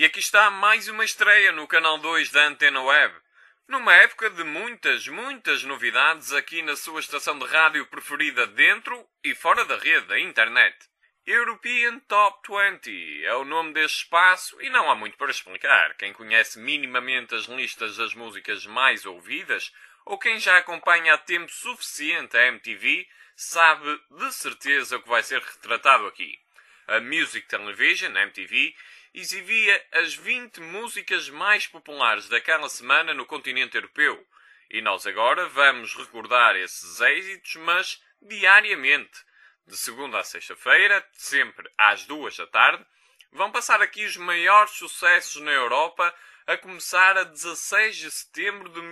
E aqui está mais uma estreia no canal 2 da Antena Web. Numa época de muitas novidades aqui na sua estação de rádio preferida dentro e fora da rede, da internet. European Top 20 é o nome deste espaço e não há muito para explicar. Quem conhece minimamente as listas das músicas mais ouvidas ou quem já acompanha há tempo suficiente a MTV sabe de certeza o que vai ser retratado aqui. A Music Television, MTV, exibia as 20 músicas mais populares daquela semana no continente europeu. E nós agora vamos recordar esses êxitos, mas diariamente. De segunda a sexta-feira, sempre às 2 da tarde, vão passar aqui os maiores sucessos na Europa, a começar a 16 de setembro de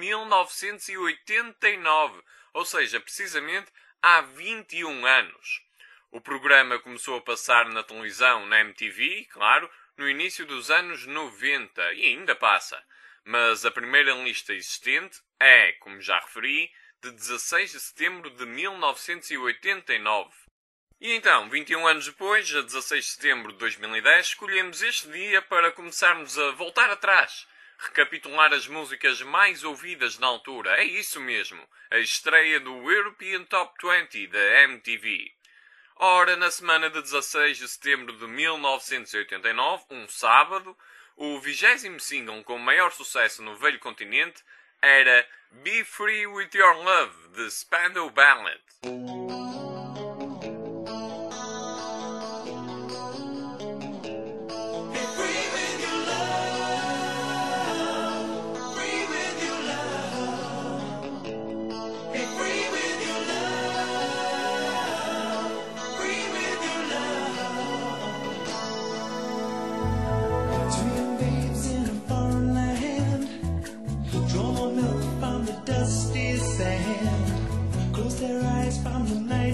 1989, ou seja, precisamente há 21 anos. O programa começou a passar na televisão, na MTV, claro, no início dos anos 90 e ainda passa. Mas a primeira lista existente é, como já referi, de 16 de setembro de 1989. E então, 21 anos depois, a 16 de setembro de 2010, escolhemos este dia para começarmos a voltar atrás, recapitular as músicas mais ouvidas na altura. É isso mesmo, a estreia do European Top 20 da MTV. Ora, na semana de 16 de setembro de 1989, um sábado, o 20º single com maior sucesso no velho continente era Be Free With Your Love, de Spandau Ballet. Their eyes from the night.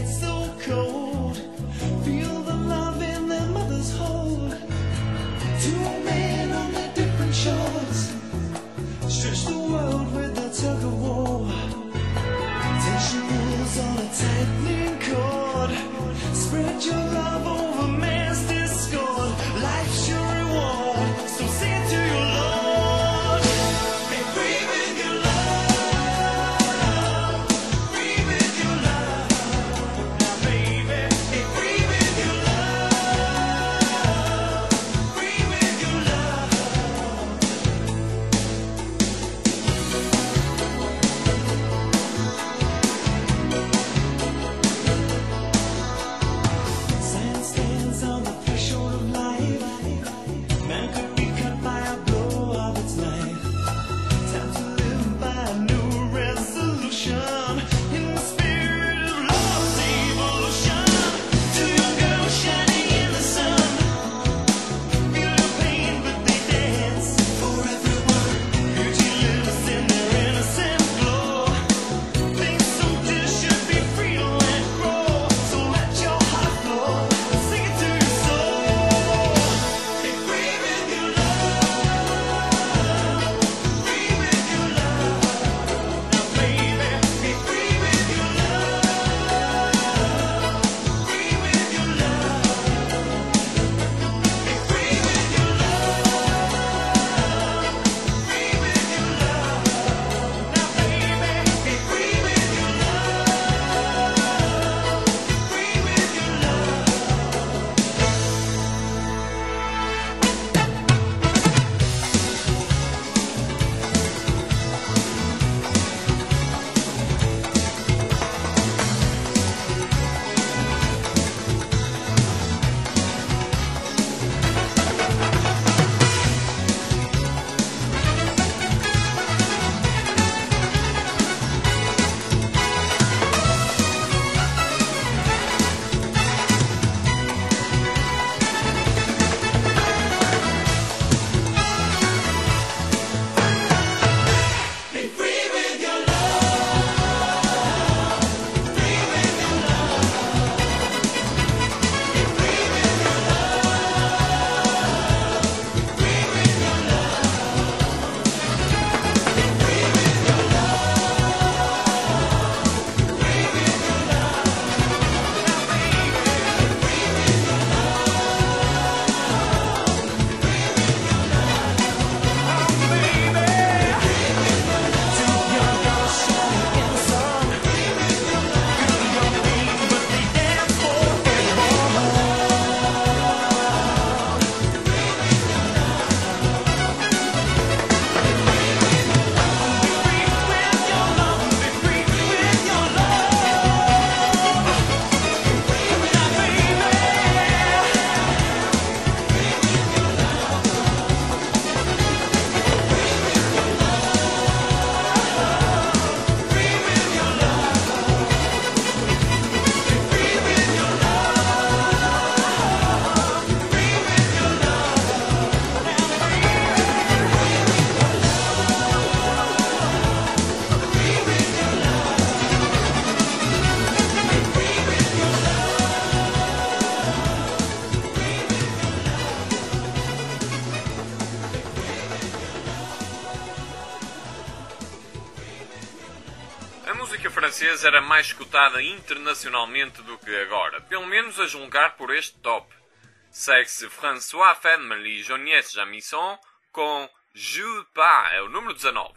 música francesa era mais escutada internacionalmente do que agora, pelo menos a julgar por este top. Segue-se François Femel e Johnette Jamison com Je Pas, é o número 19.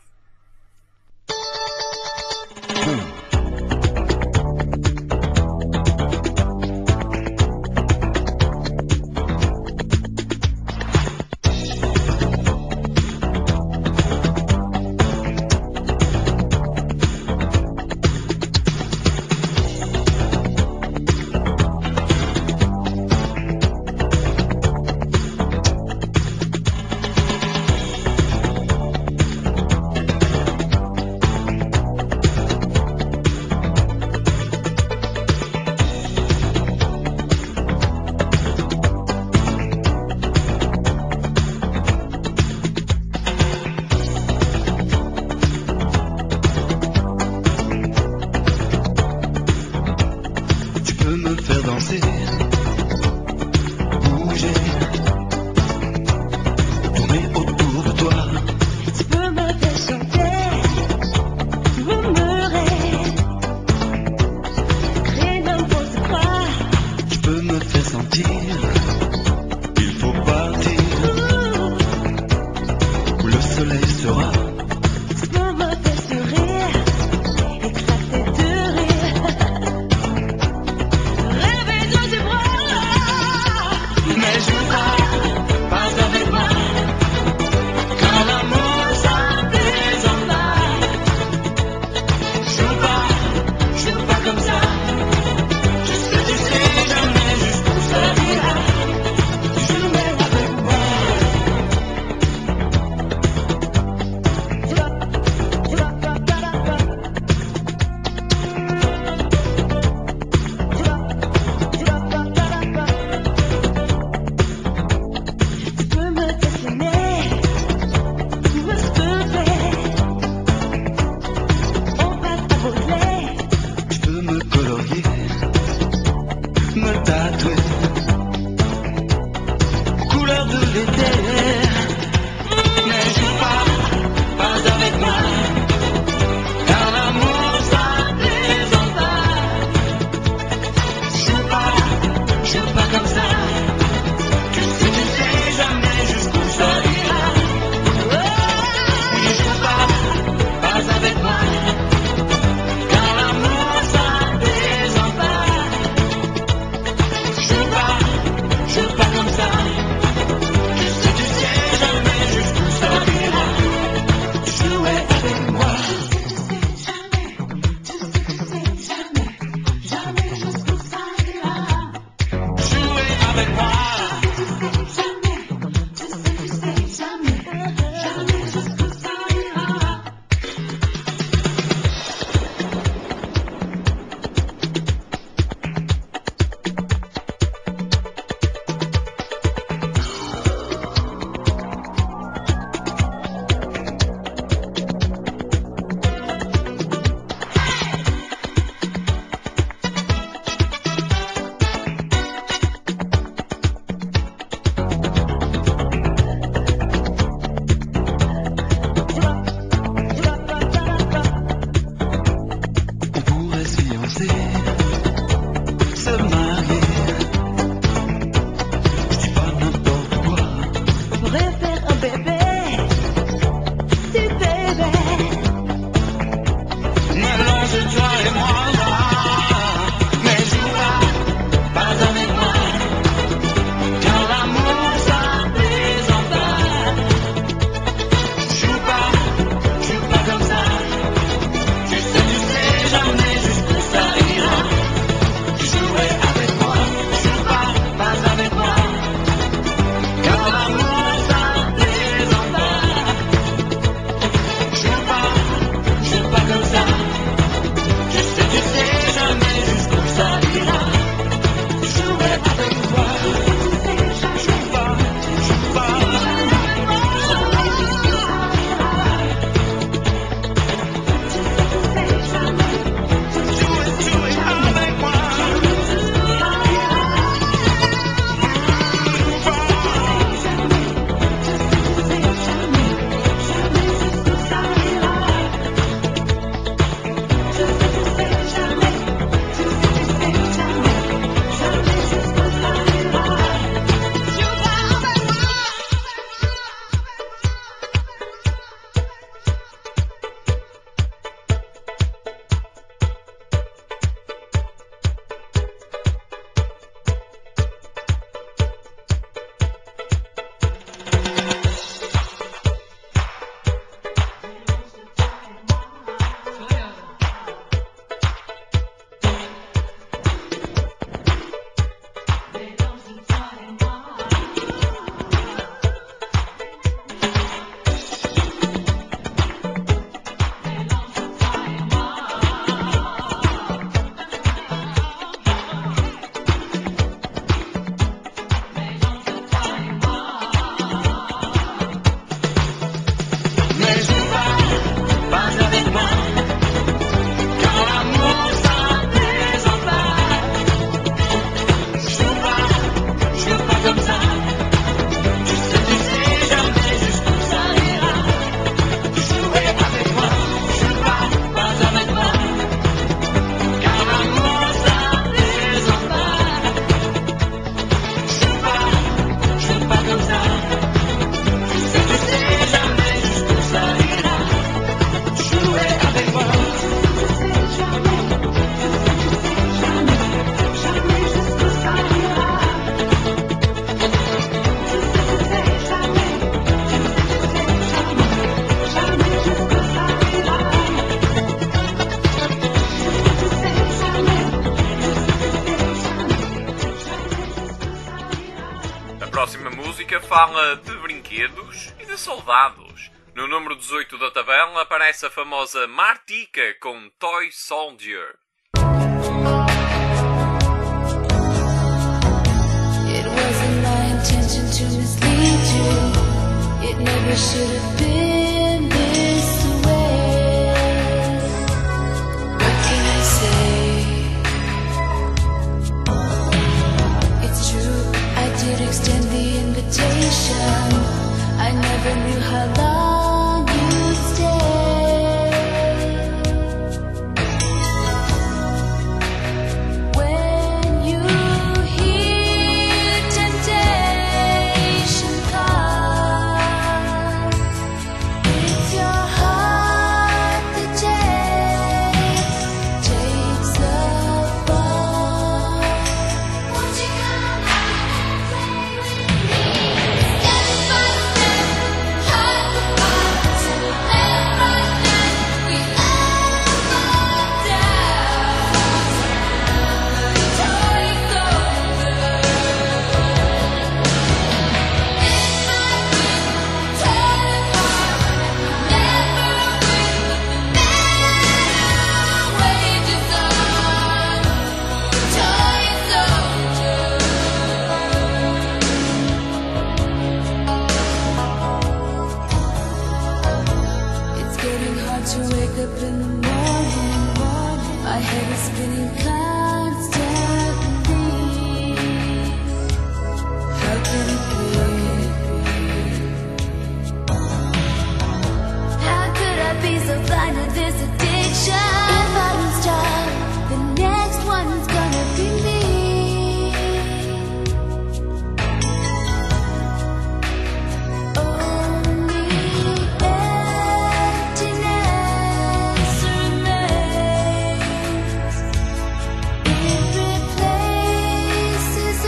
fala de brinquedos e de soldados. No número 18 da tabela aparece a famosa Martika com Toy Soldier. It wasn't my intention to mislead you. It never should have been this way. What can I say? It's true, I did extend the invitation. I never knew how long you'd stay. When you hear temptation come, it's your heart that takes the fall. Won't you come out and play with me? Step by step, heart to heart, left, right, left, we all fall It's getting hard to wake up in the morning. My head is spinning constantly. How can it be? How could I be so blind to this addiction? If I don't stop, the next one's gonna be me. Only emptiness remains. It replaces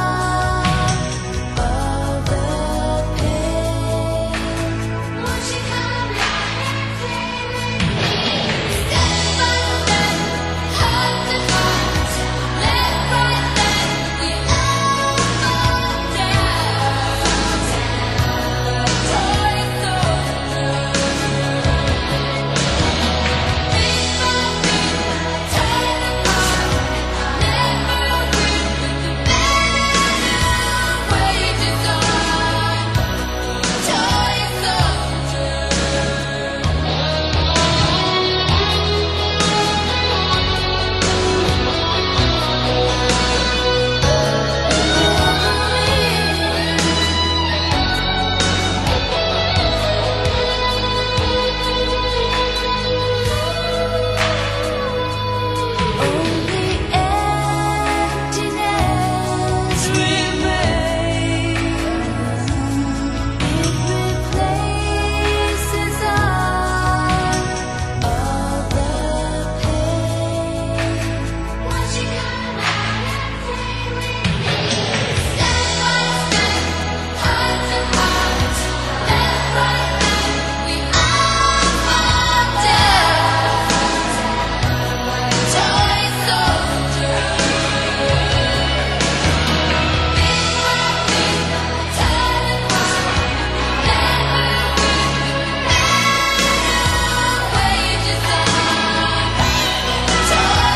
all the pain. Won't you come out and play with me? Step by step, heart to heart, left, right, left, we all fall down. Toy soldier, beat by beat, torn apart, never agree with the battle wages on. Toy soldier. Only emptiness remains. It replaces all the pain. Won't you come out and play with me? Step by step, heart to heart, left, right, left, we all fall down. Toy soldier, beat by beat, torn apart, never agree with the battle wages on. Toy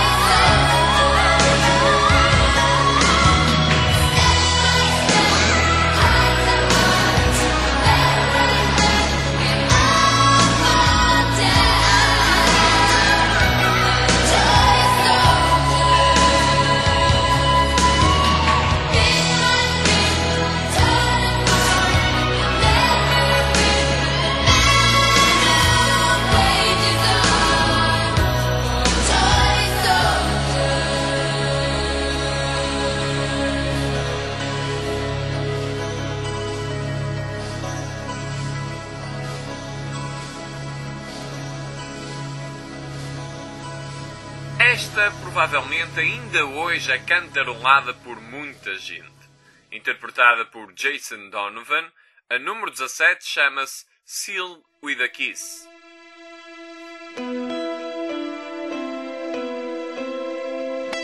Esta provavelmente ainda hoje é cantarolada por muita gente. Interpretada por Jason Donovan, a número 17 chama-se Seal with a Kiss.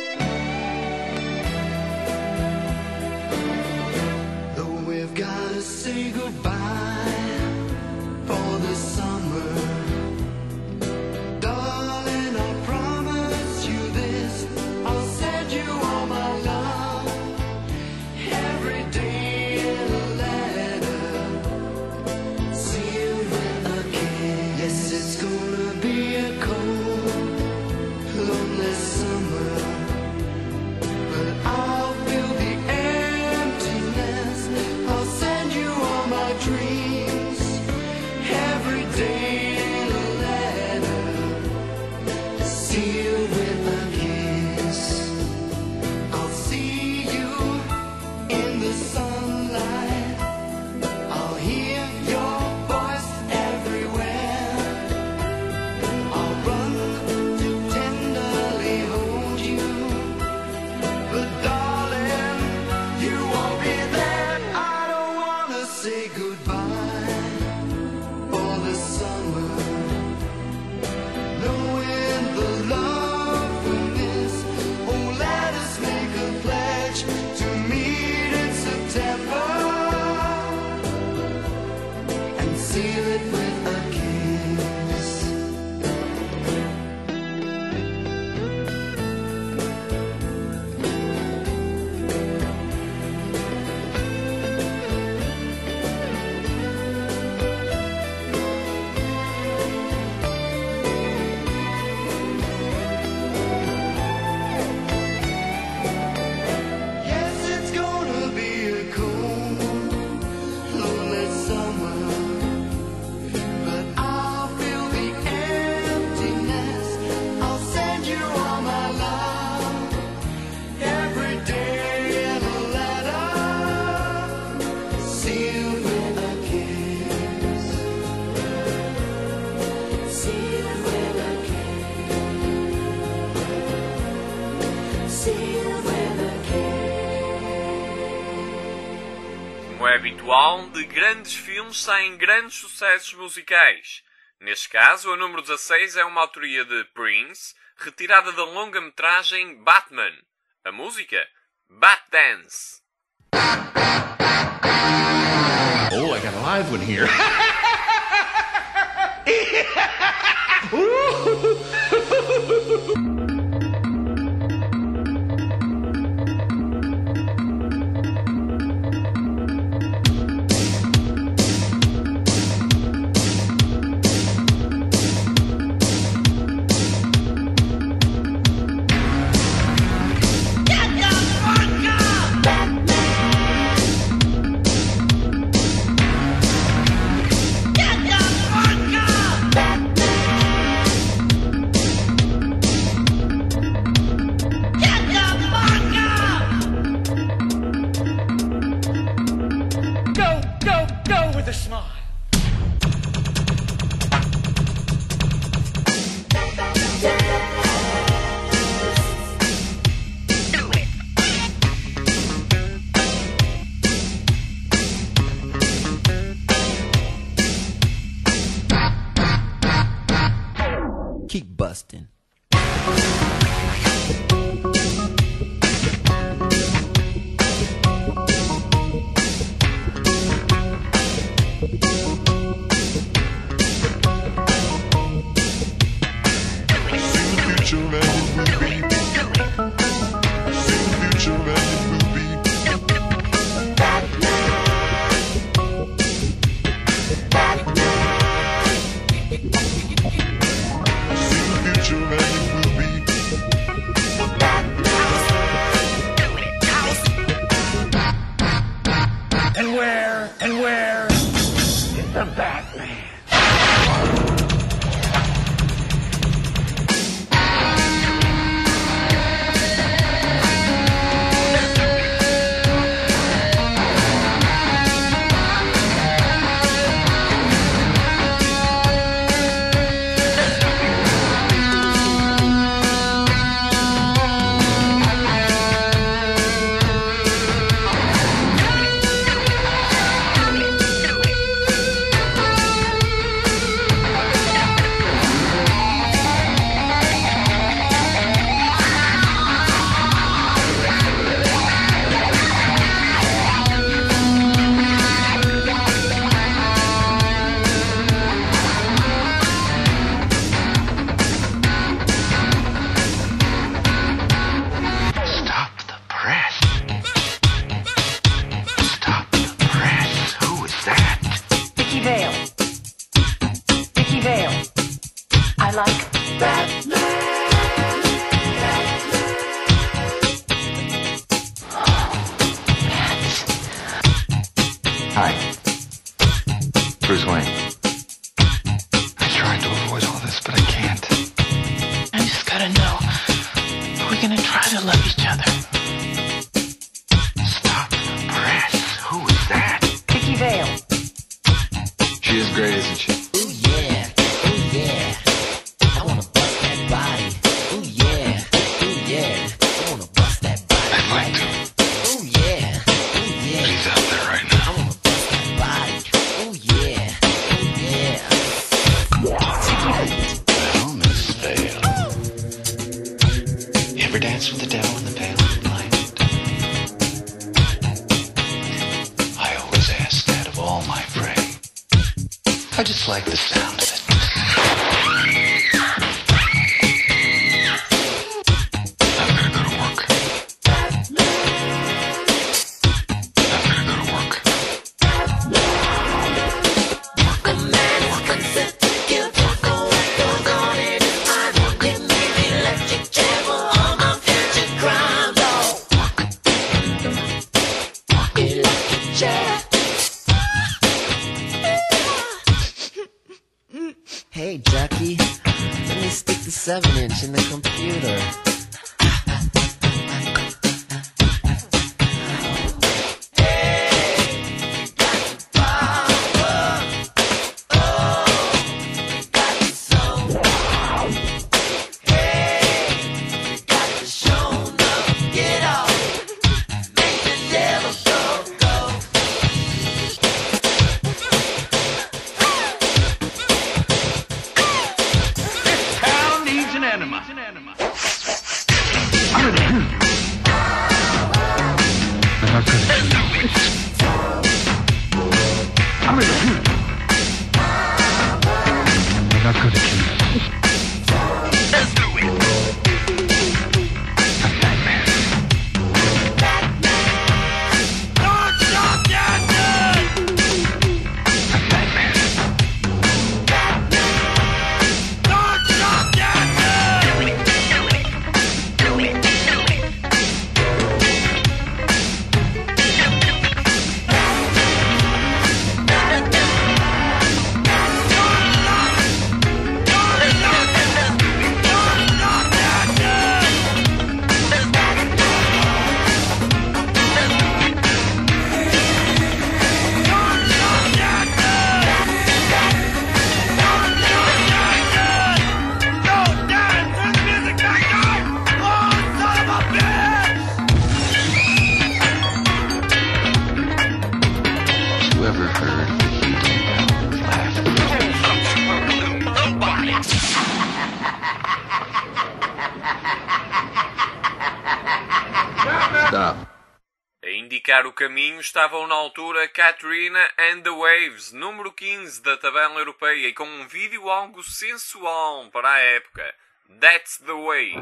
Though we've got a day in a letter, sealed with a kiss. I'll see you in the sunlight. I'll hear your voice everywhere. I'll run to tenderly hold you, but darling, you won't be there. I don't wanna say goodbye for the summer, knowing the love we miss. Oh, let us make a pledge to meet in September and seal it with a kiss. Yes, it's gonna be a cold, lonely summer, but I'll fill the emptiness. I'll send you all my love every day in a letter, sealed with a kiss. Sealed with a kiss. Sealed with a kiss. Como é habitual, de grandes filmes saem grandes sucessos musicais. Neste caso, a número 16 é uma autoria de Prince, retirada da longa-metragem Batman. A música? Bat Dance. Oh, I got a live one here. Go with a smile. Keep busting. And where is the Batman? like Batman. Hi. Bruce Wayne. Hey, Jackie, let me stick the 7-inch in the computer. Town needs an enema. Whoever heard the healing laugh? Stop. A indicar o caminho estavam na altura Katrina and the Waves, número 15 da tabela europeia, e com um vídeo algo sensual para a época. That's the Way.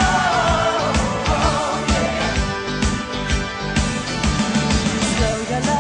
Slow your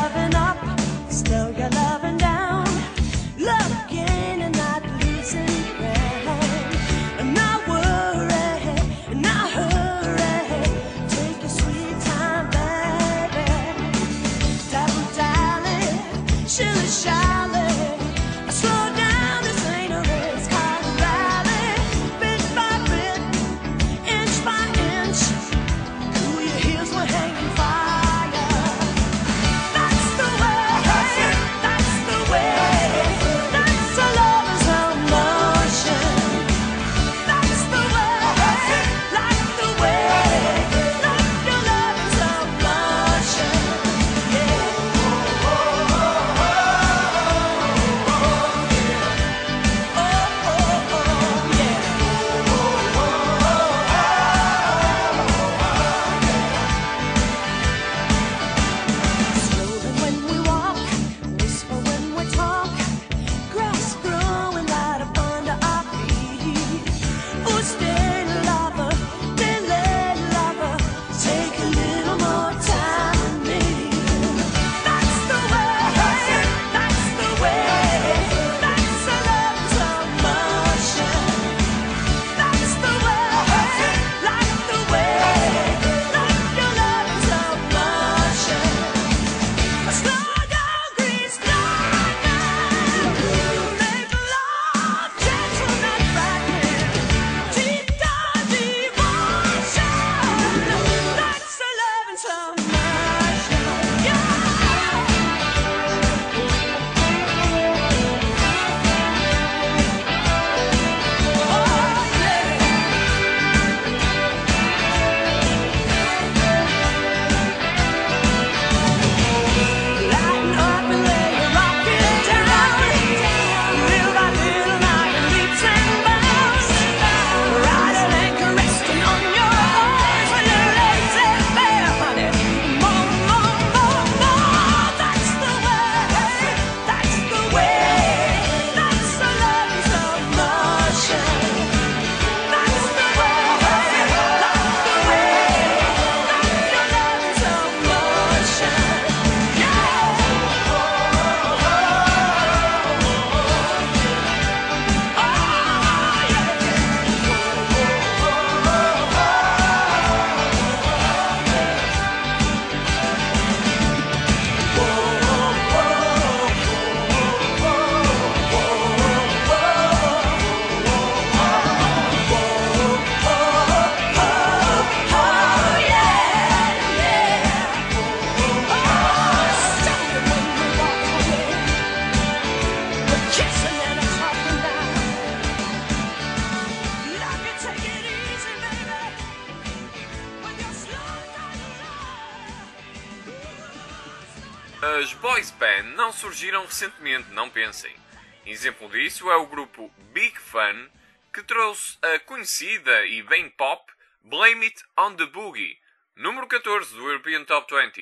As boys band não surgiram recentemente, não pensem. Exemplo disso é o grupo Big Fun, que trouxe a conhecida e bem pop Blame It on the Boogie, número 14 do European Top 20.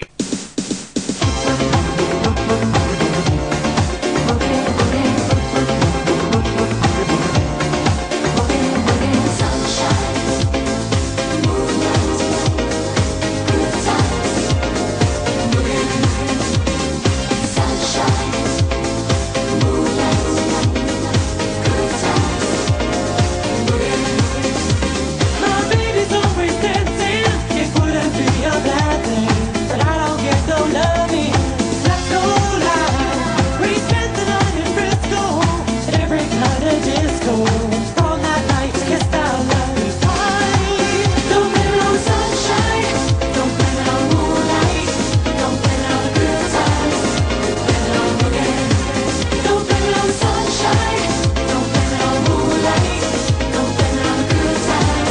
My baby's always dancing. It wouldn't be a bad thing, but I don't get no loving. Let's go live. We spent the night in Frisco at every kind of disco. From that night, kissed our love is high. Don't blame it on sunshine. Don't blame it on moonlight. Don't blame it on the good times. Blame it on boogie. Don't blame it on sunshine. Don't blame it on moonlight. Don't blame it on the good times.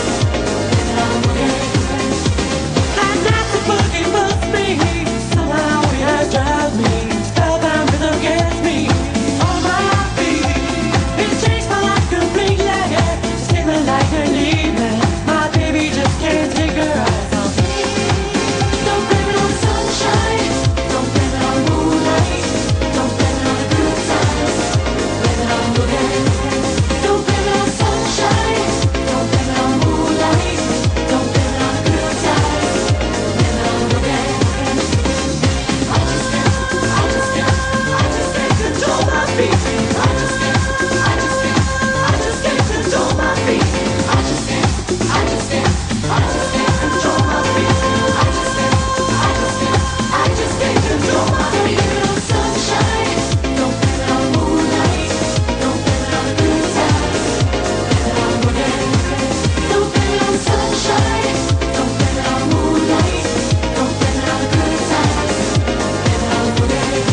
That night the boogie buzzed me. Somehow it has drive me. Spellbound rhythm gets me on my feet. It changed my life completely. Singing like an evening. My baby just can't take her eyes off me. Don't blame it on the sunshine. Don't blame it on moonlight. Don't blame it on the good times. Blame it on boogie. Don't blame it on sunshine. Don't blame it on moonlight. Don't blame it on the good times. Blame it on boogie. I just can't control my feet. I just can't control my feet. I just can't control my feet. I just can't control my feet. Don't blame it on sunshine. Don't blame it on moonlight. Don't blame it on the good times. Blame it on boogie. Don't blame it on sunshine. Don't blame it on moonlight. Don't blame it on the good times. Blame it on boogie.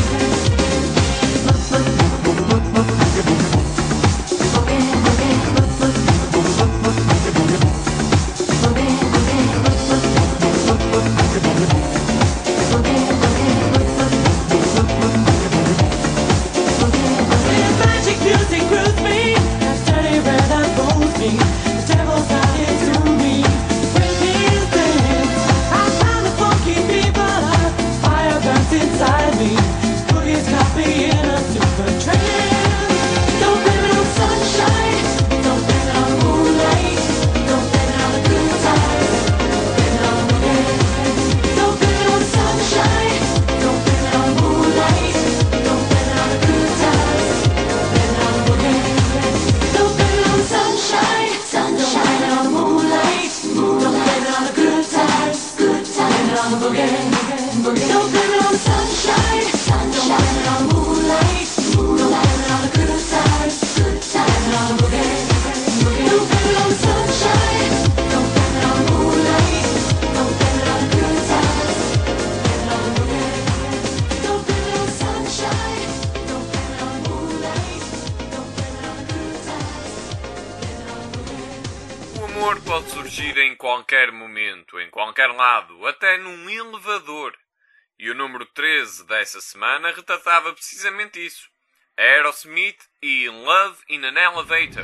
Magic music grooves me, steady rhythm pulls me. The devil's out into me. With his dance, I found the funky fever. Fire burns inside me. Boogie's got me in a super trance. Don't blame it on sunshine. Don't blame it on moonlight. Don't blame it on the good times. Blame it on boogie. Don't blame it on sunshine. Don't blame it on moonlight. Don't blame it on the good times. Blame it on boogie. Don't blame it on sunshine. Don't blame it on moonlight. Don't blame it on the good times. Blame it on boogie. Don't blame it on sunshine. Don't blame it on moonlight. Don't blame it on the good times. Blame it on boogie. Don't blame it on sunshine. Don't blame it on moonlight. Don't blame it on the good times. Blame it on boogie. Don't blame it on sunshine. Don't blame it on moonlight. Don't blame it on the good times. Blame it on boogie. O amor pode surgir em qualquer momento, em qualquer lado, até num elevador. E o número 13 dessa semana retratava precisamente isso. Aerosmith e Love in an Elevator.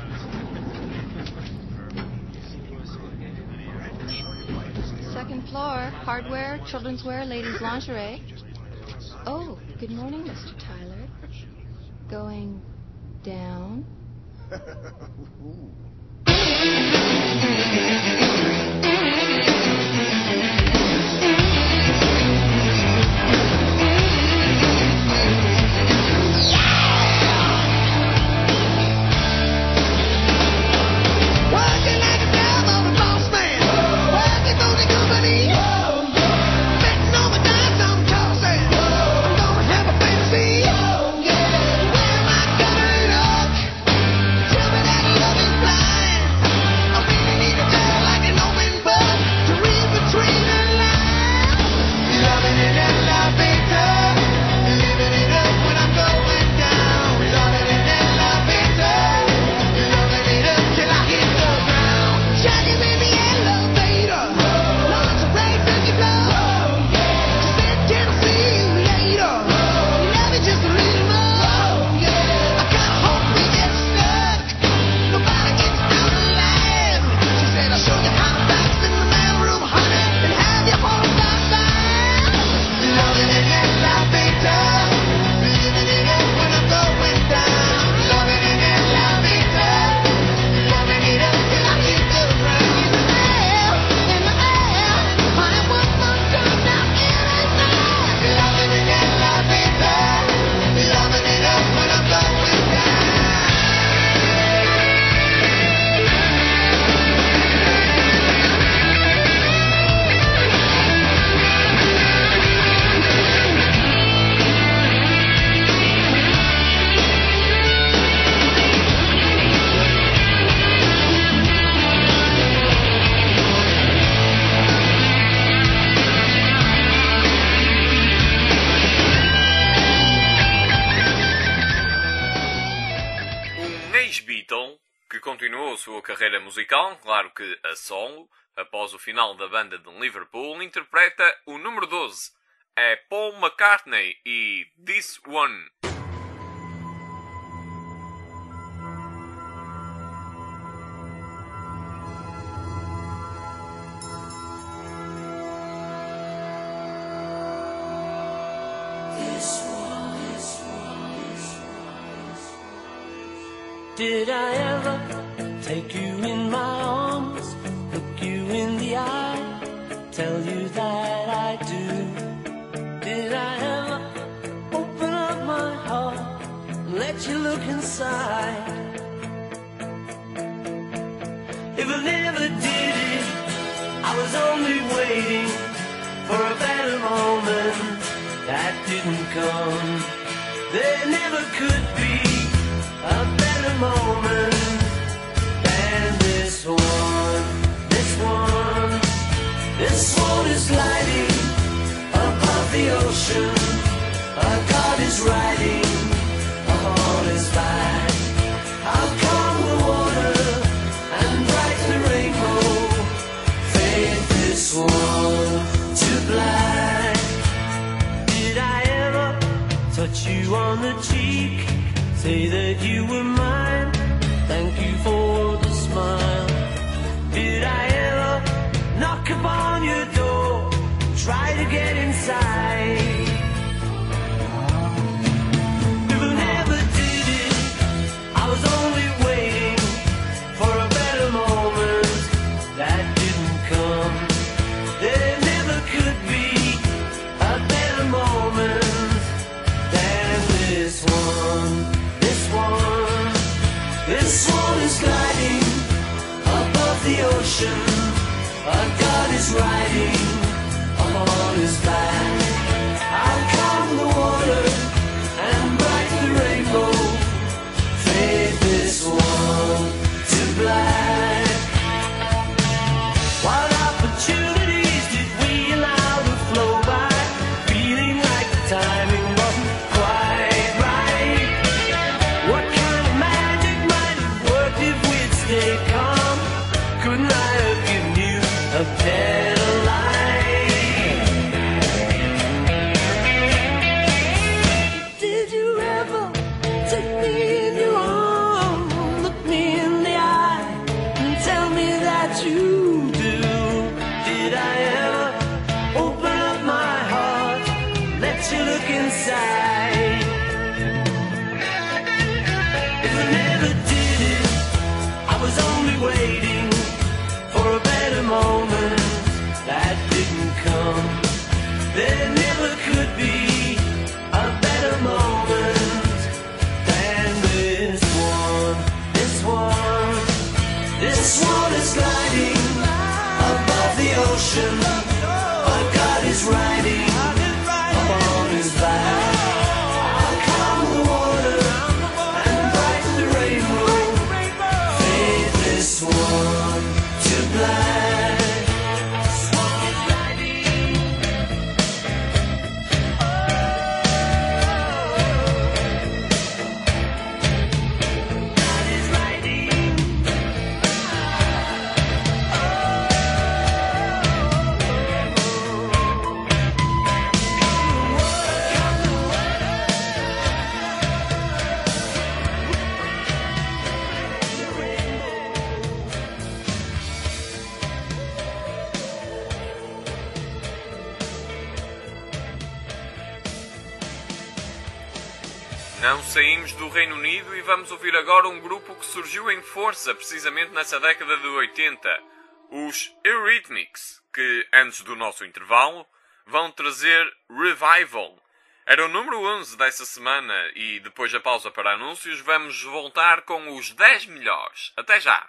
Second floor, hardware, children's wear, ladies' lingerie. Oh, good morning, Mr. Tyler. Going down? Working like a dog on a boss man. Working for the company. Betting on my dice, I'm tossing. I'm gonna have a fantasy. Where am I gonna look? Tell me that love is blind. I really need a girl like an old sua carreira musical, claro que a solo, após o final da banda de Liverpool, interpreta o número 12. É Paul McCartney e This One. Did I ever take you in my arms, look you in the eye, tell you that I do? Did I ever open up my heart and let you look inside? If I never did it, I was only waiting for a better moment that didn't come. There never could be a better moment than this one. This one, this one is lighting above the ocean. A God is riding upon his back. How come the water and bright the rainbow fade this one to black? Did I ever touch you on the cheek? Say that you were mine, thank you for the smile. Did I ever knock upon your door, try to get inside? If I never did it, I was only waiting for a better moment that didn't come. There never could be a better moment than this one. This one is gliding above the ocean. A God is riding upon his back. How come the water and bright the rainbow fade this one to black? What opportunities did we allow to flow by, feeling like the timing wasn't quite right? What kind of magic might have worked if we'd stayed calm? Couldn't I have given you a better life? Did you ever take me in your arms, look me in the eye, and tell me that you do? Did I ever open up my heart, let you look inside? If I never did it, I was only waiting for a better moment that didn't come. There never could be a better moment than this one. This one, this one is gliding above the ocean. A God is riding upon his back. How come the water and bright the rainbow fade this one to black? Não saímos do Reino Unido e vamos ouvir agora um grupo que surgiu em força precisamente nessa década de 80, os Eurythmics, que antes do nosso intervalo vão trazer Revival. Era o número 11 dessa semana e depois da pausa para anúncios vamos voltar com os 10 melhores. Até já!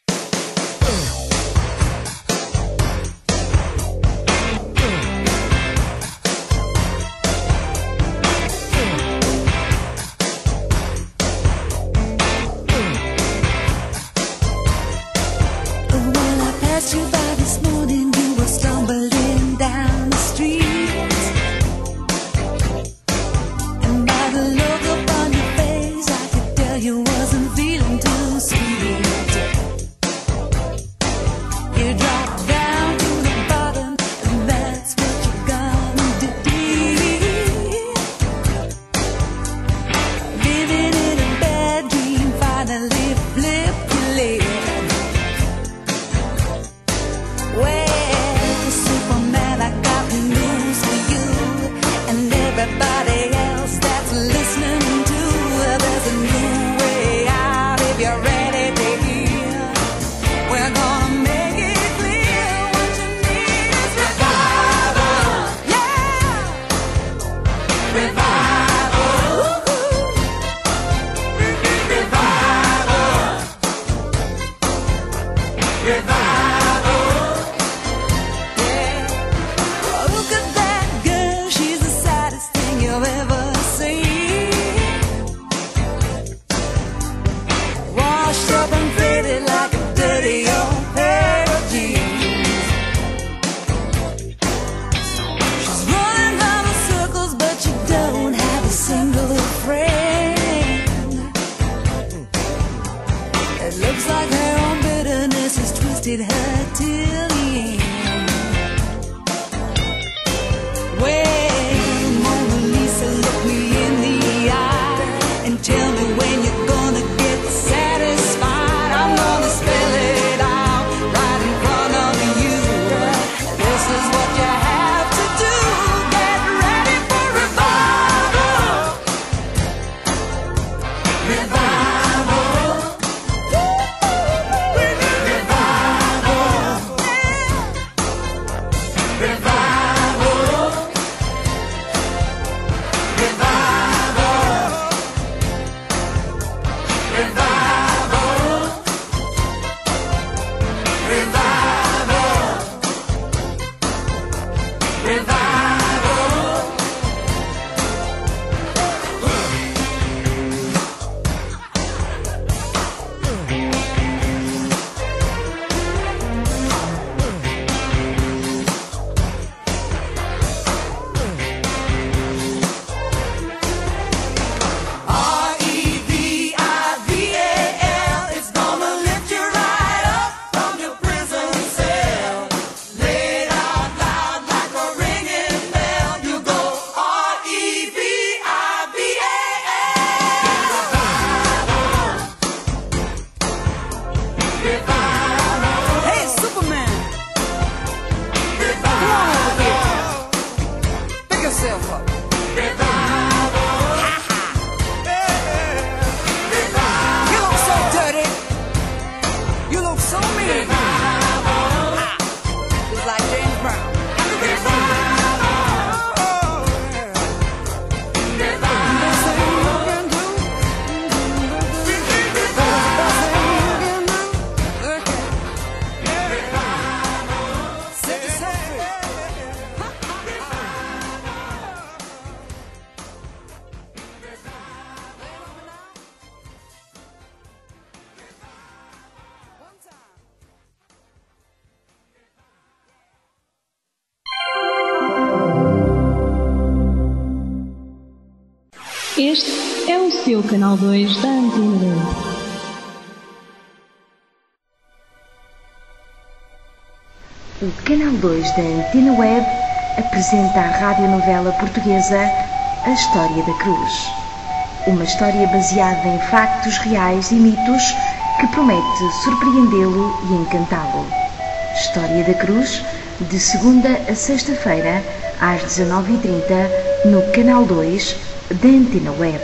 When I passed you by this morning, you were stumbling down the street. And by the look upon your face, I could tell you wasn't feeling too sweet. everybody else that's listening to. There's a new way out if you're ready to hear. We're gonna make it clear what you need is revival. Yeah, revival. Woo-hoo. Revival. Revival. Yeah. Oh, look at that girl, she's the saddest thing you've ever seen. Washed up and faded like a dirty old pair of jeans. She's running round in circles, but she don't have a single friend. It looks like her own bitterness has twisted her till the end. Well, Mona Lisa, look me in the eye and tell me when you're gonna get satisfied. I'm gonna spell it out right in front of you. This is what you have to do. Get ready for revival. Revival. Revival. Revival. R-E-V-I-V-A-L, it's gonna lift you right up from your prison cell. Lay it out loud like a ringing bell. You go R-E-V-I-V-A-L. Revival. Hey, Superman. Come on over here. Pick yourself up. You look so dirty. You look so mean. Just like James Brown. Set yourself free. Este é o seu canal 2 da Antena 2. O Canal 2 da Antena Web apresenta à radionovela portuguesa A História da Cruz. Uma história baseada em factos reais e mitos que promete surpreendê-lo e encantá-lo. História da Cruz, de segunda a sexta-feira, às 19h30, no Canal 2 da Antena Web.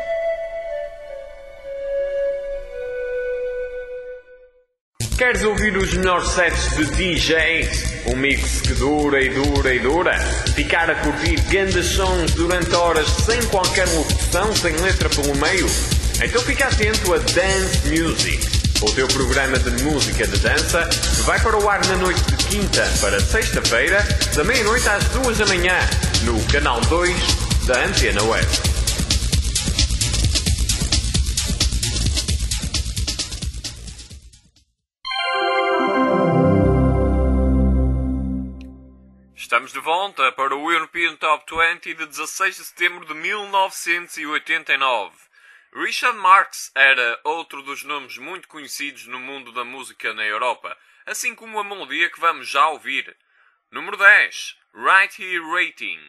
Queres ouvir os melhores sets de DJs? Um mix que dura e dura e dura? Ficar a curtir grandes sons durante horas sem qualquer locução, sem letra pelo meio? Então fica atento a Dance Music, o teu programa de música de dança, que vai para o ar na noite de quinta para sexta-feira, da meia-noite às 2 da manhã, no Canal 2 da Antena Web. Estamos de volta para o European Top 20 de 16 de setembro de 1989. Richard Marx era outro dos nomes muito conhecidos no mundo da música na Europa, assim como a melodia que vamos já ouvir. Número 10. Right Here Rating.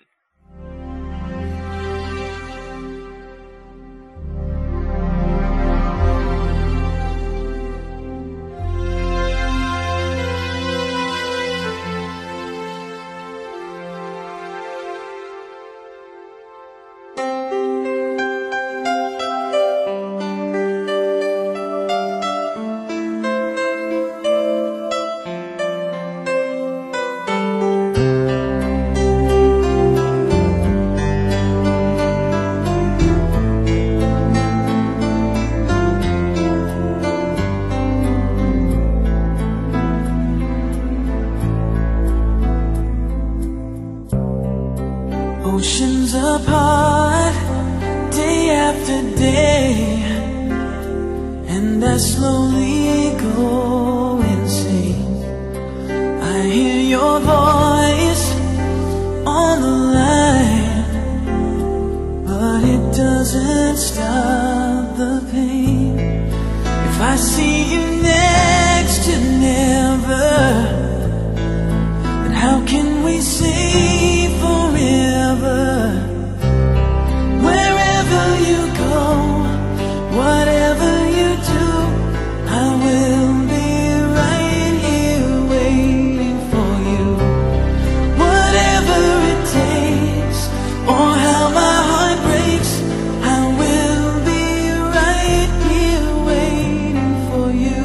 Oceans apart, day after day, and I slowly go insane. I hear your voice on the line, but it doesn't stop the pain. If I see you next to never, then how can we say forever? Wherever you go, whatever you do, I will be right here waiting for you. Whatever it takes, or how my heart breaks, I will be right here waiting for you.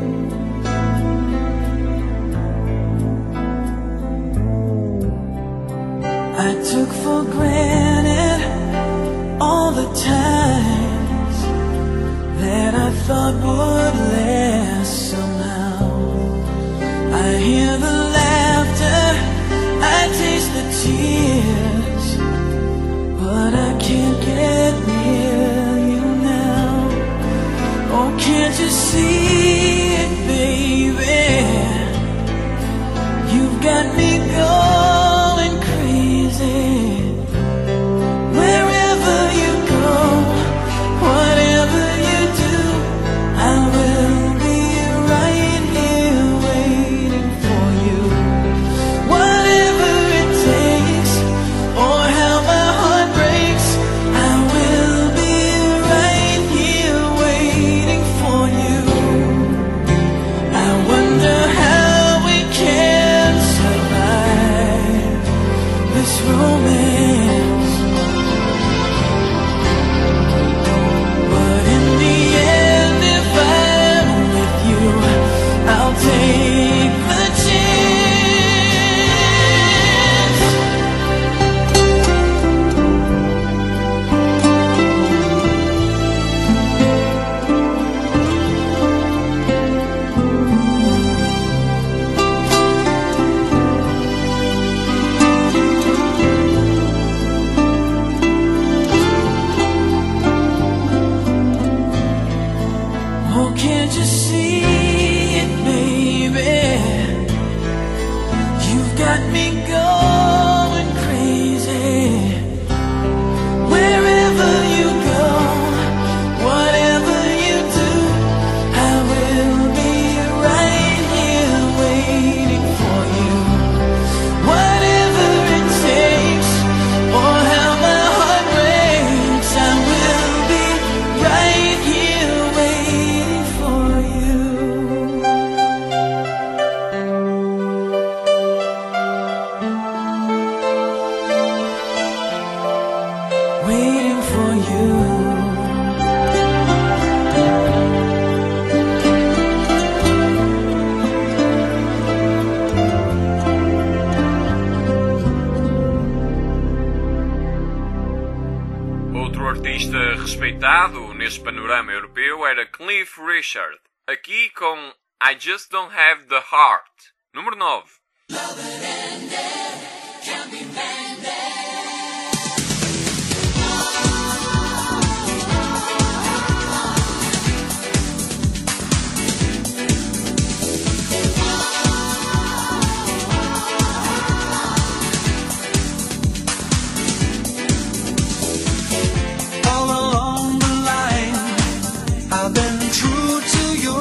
I took for granted all the times that I thought would last somehow. I hear the laughter, I taste the tears, but I can't get near you now. Oh, can't you see it, baby? You've got me going crazy. Wherever you go, whatever you do, I will be right here waiting for you. Whatever it takes, or how my heart breaks, I will be right here waiting for you. I wonder how we can survive this romance. But in the end, if I'm with you, I'll take the chance. Oh, can't you see it, baby? You've got me going crazy. Wherever you go, whatever you do, I will be right here waiting for you. Whatever it takes, or how my heart breaks, I will be right here waiting for you. Waiting for you. Outro artista respeitado neste panorama europeu era Cliff Richard, aqui com I Just Don't Have the Heart, número 9. All along the line, I've been true to you.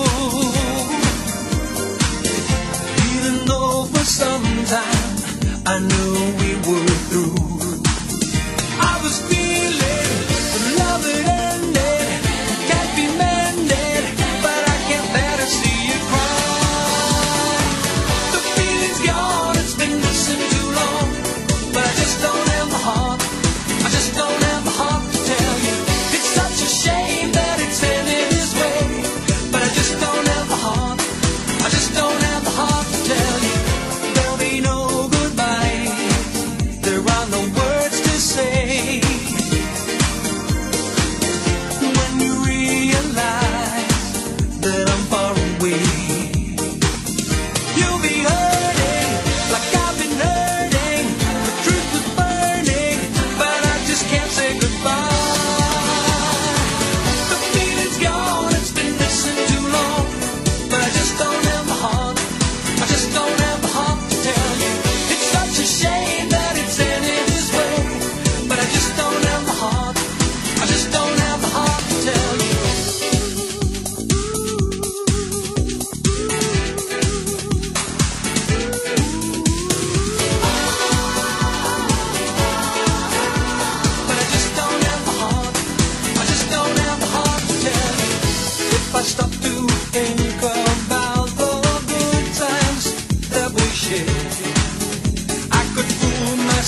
Even though for some time I knew we were through. I was feeling the love that ended, can't be mended, but I can't bear to see you cry. The feeling's gone, it's been missing too long, but I just don't have the heart. I just don't have the heart to tell you. It's such a shame that it's ended this way, but I just don't have the heart. I just don't have the heart to tell you. There'll be no goodbye.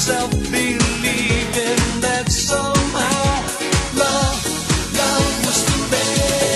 myself believing that somehow love was too bad.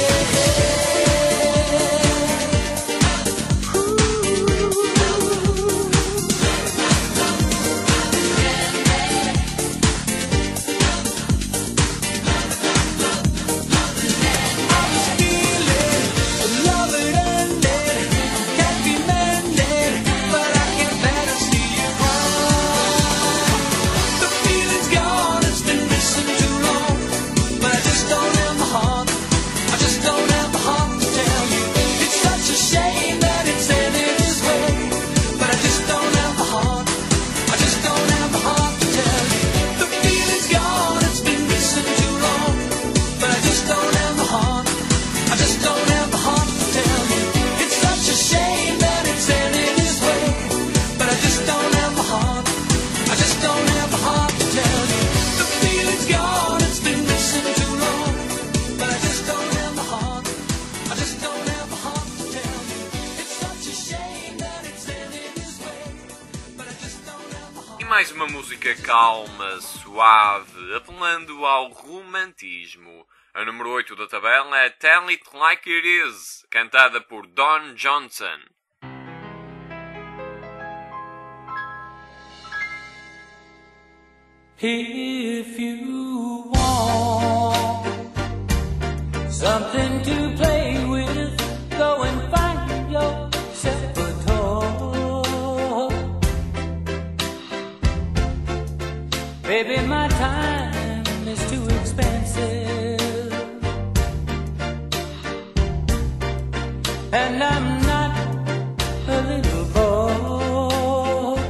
Mais uma música calma, suave, apelando ao romantismo. A número 8 da tabela é Tell It Like It Is, cantada por Don Johnson. If you want something to play with, go and find yourself a toy. Baby, my time is too expensive, and I'm not a little boy.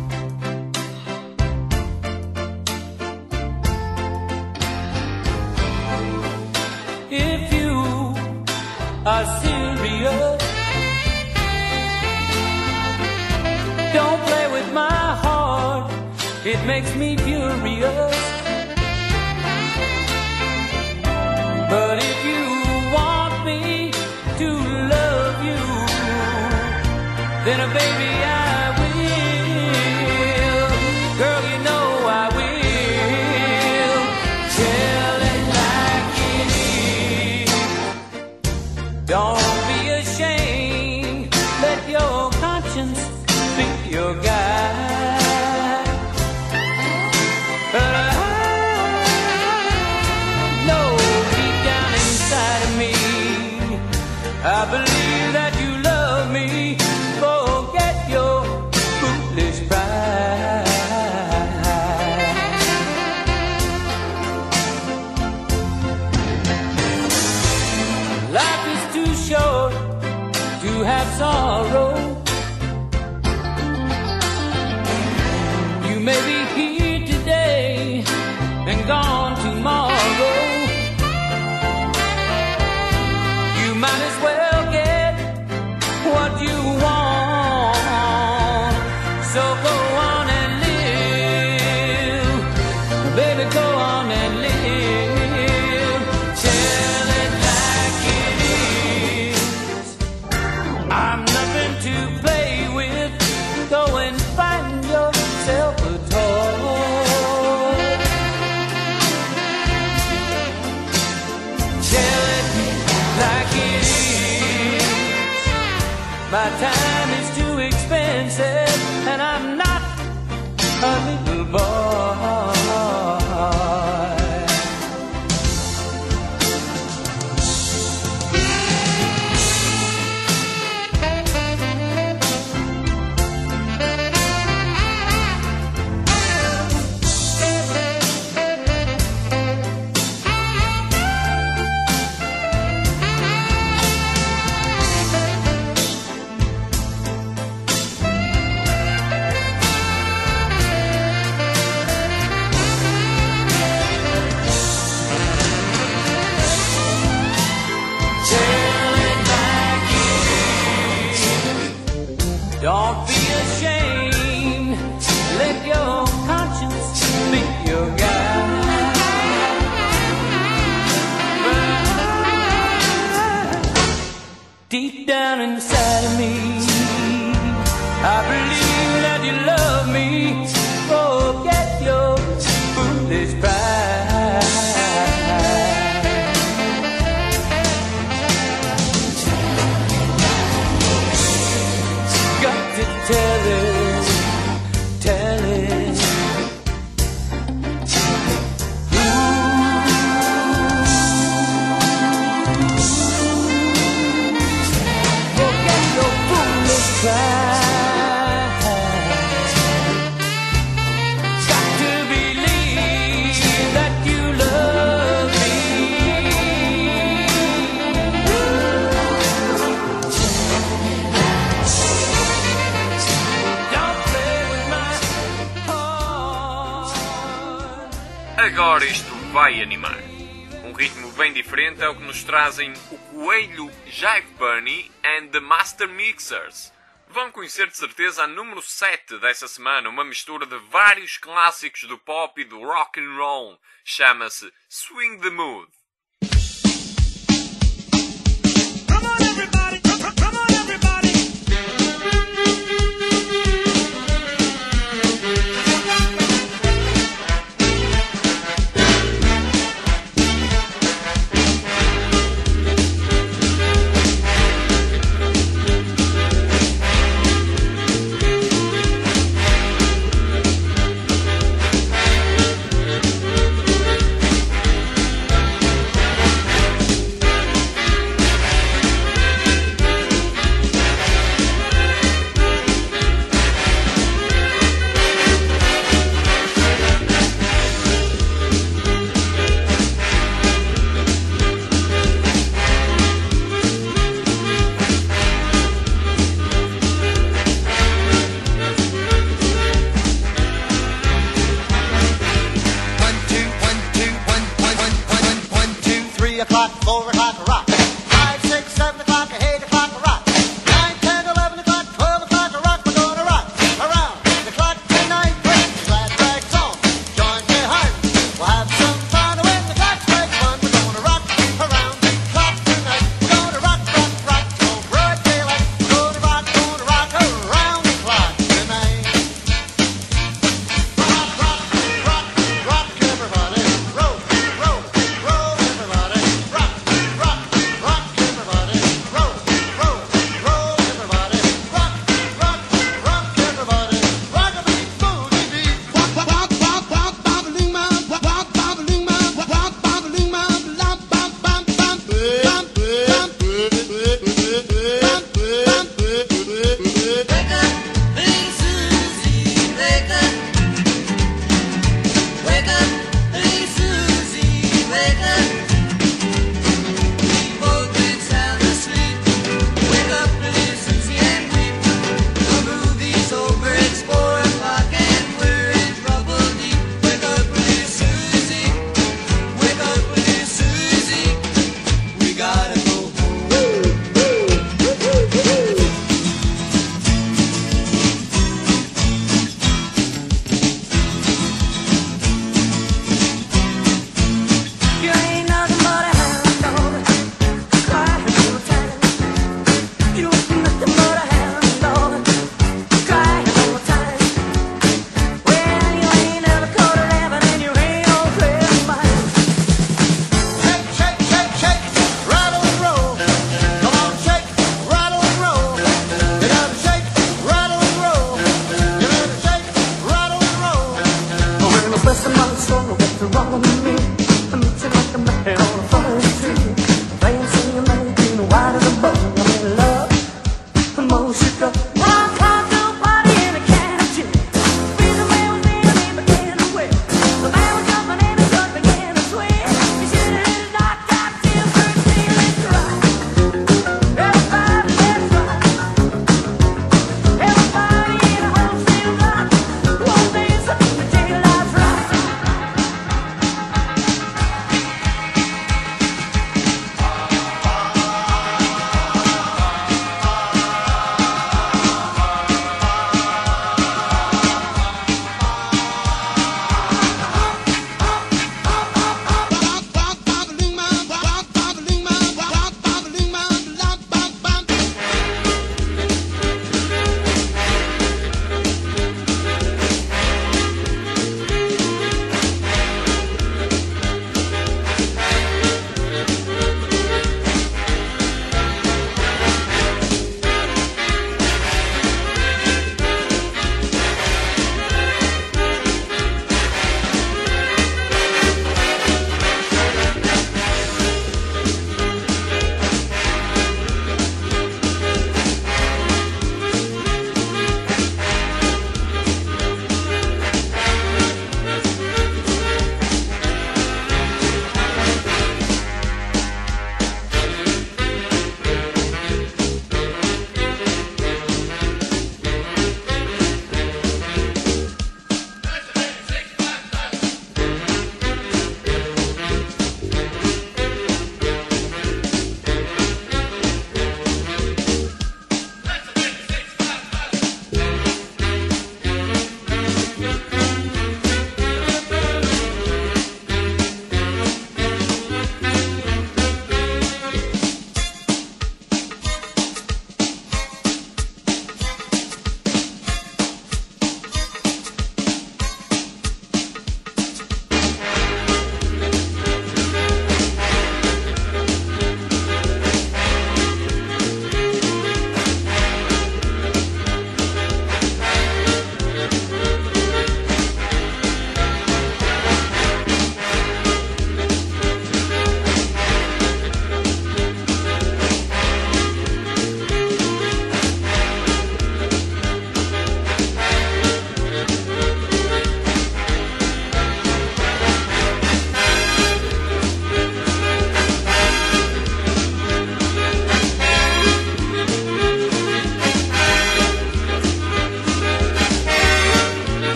If you are serious, don't play with my heart, it makes me furious. But if you want me to love you, then baby I will. Girl, you know I will. Tell it like it is. Don't be ashamed, let your conscience be your guide. But I know deep down inside of me, I believe that you love me. Forget your foolish pride. Life is too short to have sorrow. You may be here today and gone tomorrow. You might as well get what you want. So go on and live, baby, go on and live. Tell it like it is. I'm nothing to play with. Go and find yourself a toy. Agora isto vai animar. Um ritmo bem diferente é o que nos trazem o Coelho Jive Bunny and the Master Mixers. Vão conhecer de certeza a número 7 dessa semana, uma mistura de vários clássicos do pop e do rock and roll. Chama-se Swing the Mood. Come on everybody, come on everybody.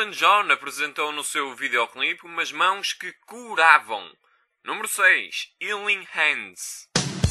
Elton John apresentou no seu videoclipe umas mãos que curavam. Número 6. Healing Hands.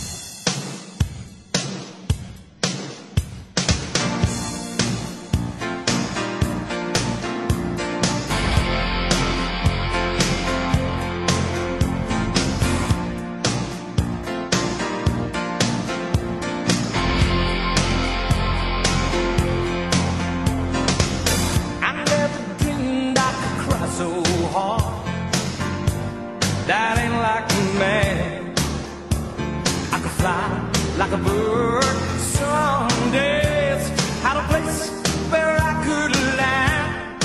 That ain't like me. I could fly like a bird some days. Had a place where I could land.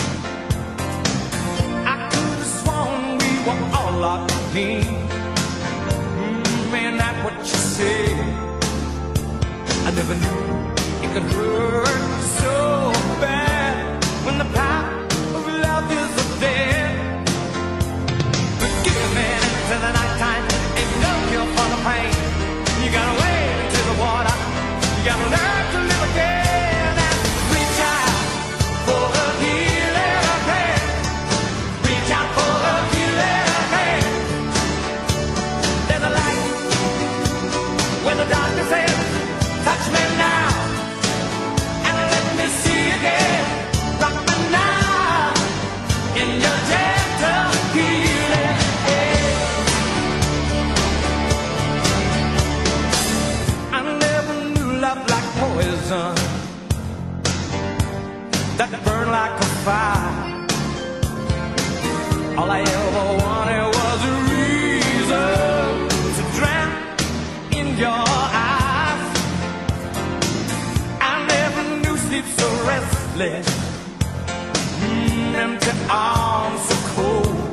I could have sworn we were all locked in. Ain't that what you said? I never knew it could hurt so bad when the power of love is there. Till the night time, ain't no cure for the pain. You gotta wade into the water. You gotta learn to live again and reach out for a healing hand. Reach out for a healing hand. There's a light when the darkness ends. Touch me now and let me see again. Rock me now in your gentle healing hand. Love like poison that burned like a fire. All I ever wanted was a reason to drown in your eyes. I never knew sleep so restless, empty arms so cold.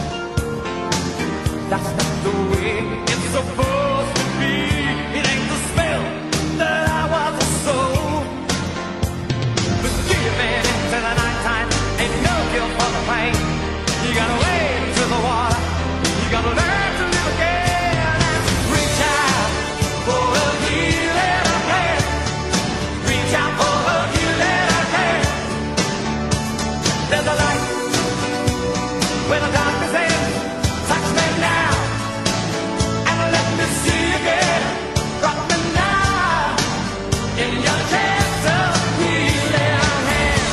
That's not the way it's supposed to be. It ain't the spell that I was a soul. But giving into the nighttime ain't no cure for the pain. You gotta wade into the water. You gotta learn to live again and reach out for a healing hand. Reach out for a healing hand. There's a light where the darkness ends. Touch me now and let me see again. Rock me now in your gentle healing hand.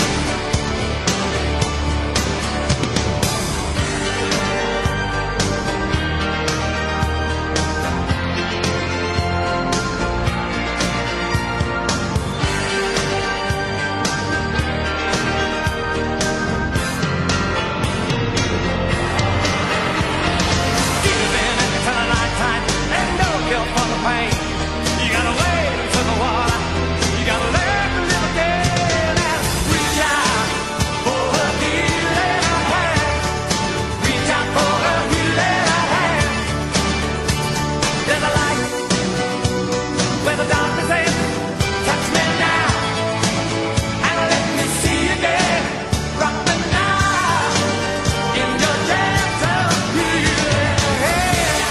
Giving into the nighttime and no cure for the pain. You gotta wade into the water. You gotta learn to live again and reach out for a healing hand. Reach out for a healing hand. There's a light where the darkness ends. Touch me now and let me see again. Rock me now in your gentle healing hand.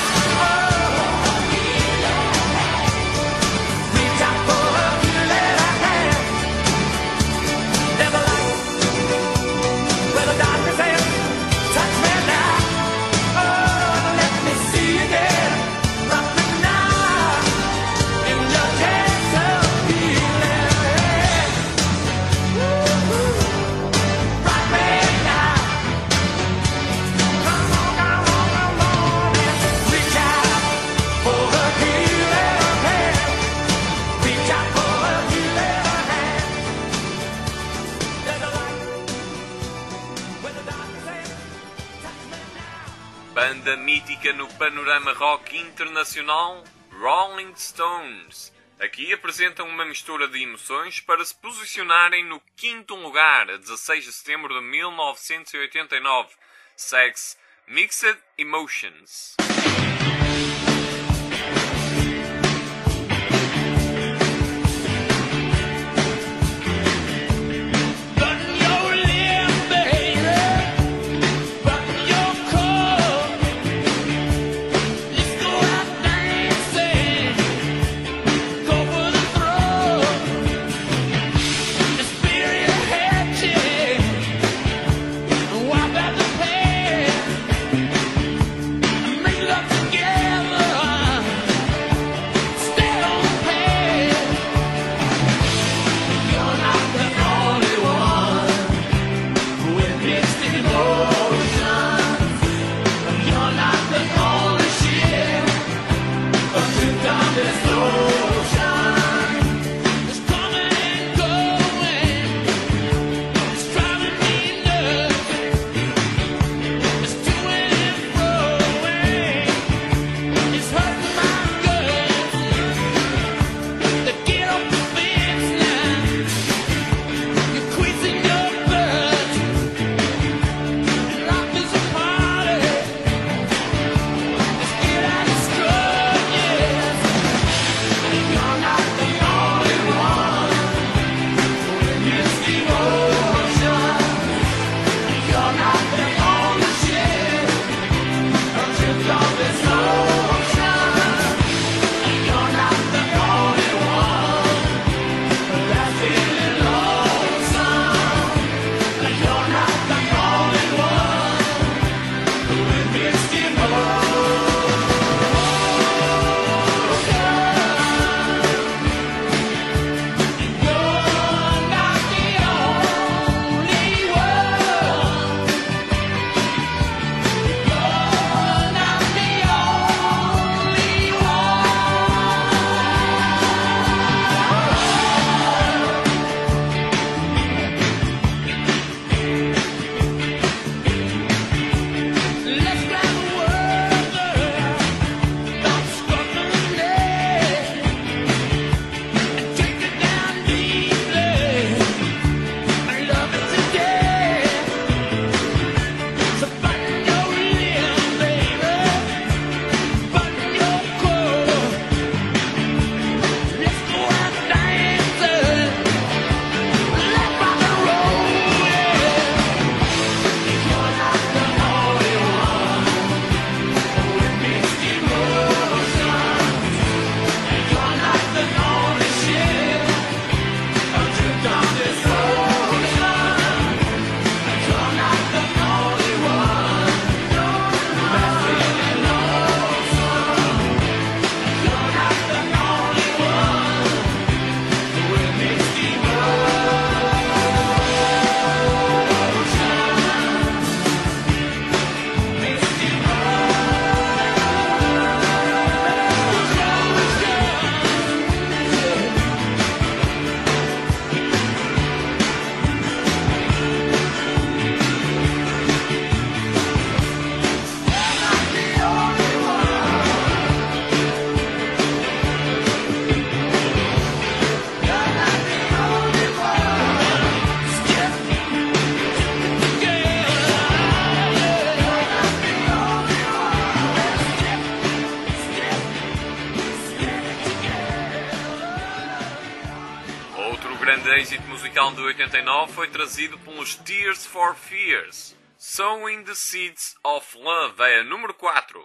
Reach out for a healing hand. There's a light where the darkness ends. Touch me now. Oh, let me see again. Rock me now in your gentle healing hand. Rock me now. Come on, come on, come on. Reach out for a healing hand. Reach out for a healing hand. There's a light where the darkness ends. Touch me now. Banda mítica no panorama rock internacional, Rolling Stones. Aqui apresentam uma mistura de emoções para se posicionarem no 5º lugar, a 16 de setembro de 1989. Segue-se Mixed Emotions. Button your lip, baby. Button your coat. Let's go out dancing. Go for the throat. The spirit hatching. grande êxito musical de 89 foi trazido pelos Tears for Fears. Sowing the Seeds of Love é a número 4.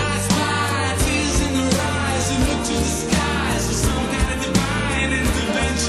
Intervention.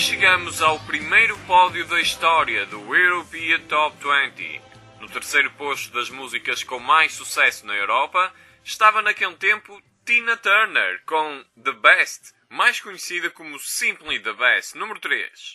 chegamos ao primeiro pódio da história do European Top 20. No terceiro posto das músicas com mais sucesso na Europa, estava naquele tempo Tina Turner com The Best, mais conhecida como Simply The Best, número 3.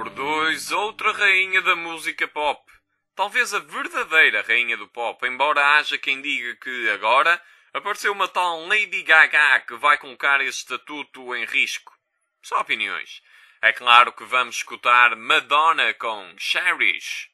Número 2, outra rainha da música pop. Talvez a verdadeira rainha do pop, embora haja quem diga que agora apareceu uma tal Lady Gaga que vai colocar esse estatuto em risco. Só opiniões. É claro que vamos escutar Madonna com Cherish.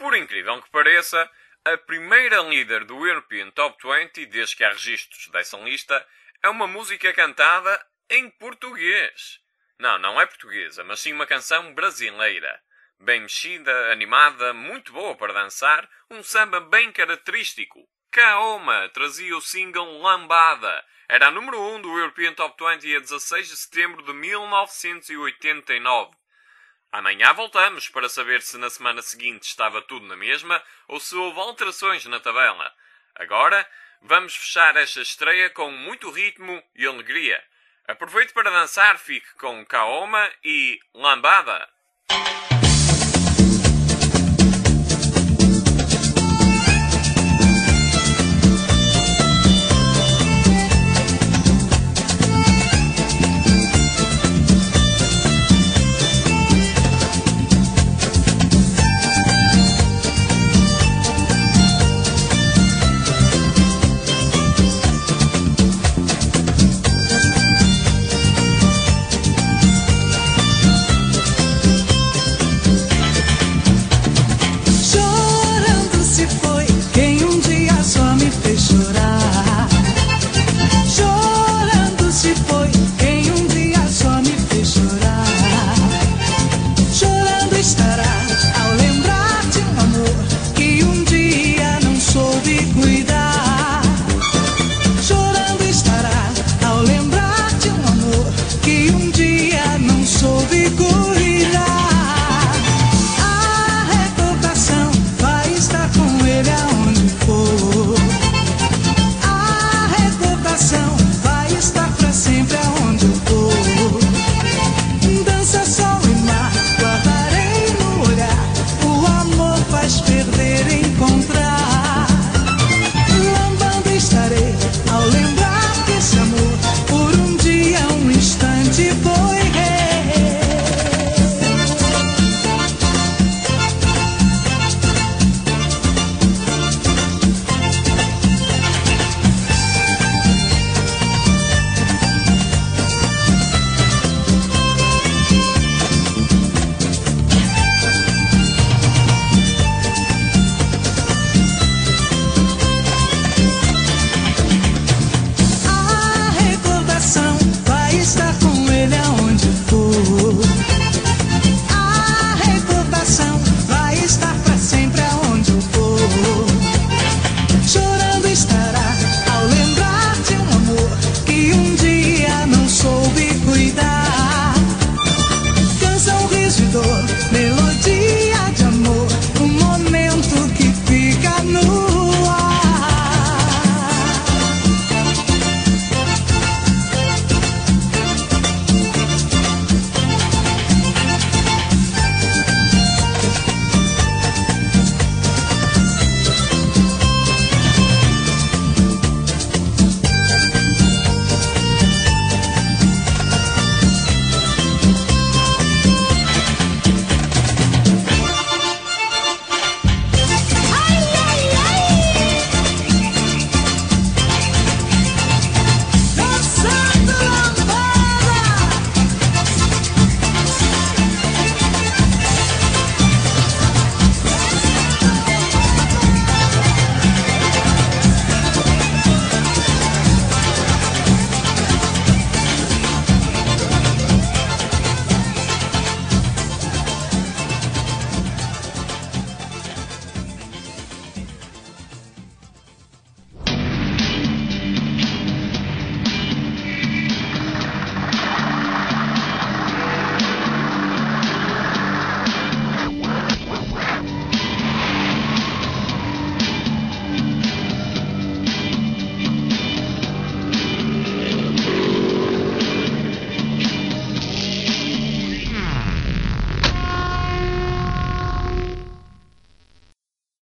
por incrível que pareça, a primeira líder do European Top 20, desde que há registros dessa lista, é uma música cantada em português. Não é portuguesa, mas sim uma canção brasileira. Bem mexida, animada, muito boa para dançar, um samba bem característico. Kaoma trazia o single Lambada. Era a número 1 do European Top 20 a 16 de setembro de 1989. Amanhã voltamos para saber se na semana seguinte estava tudo na mesma ou se houve alterações na tabela. Agora, vamos fechar esta estreia com muito ritmo e alegria. Aproveite para dançar, fique com Kaoma e Lambada. Soube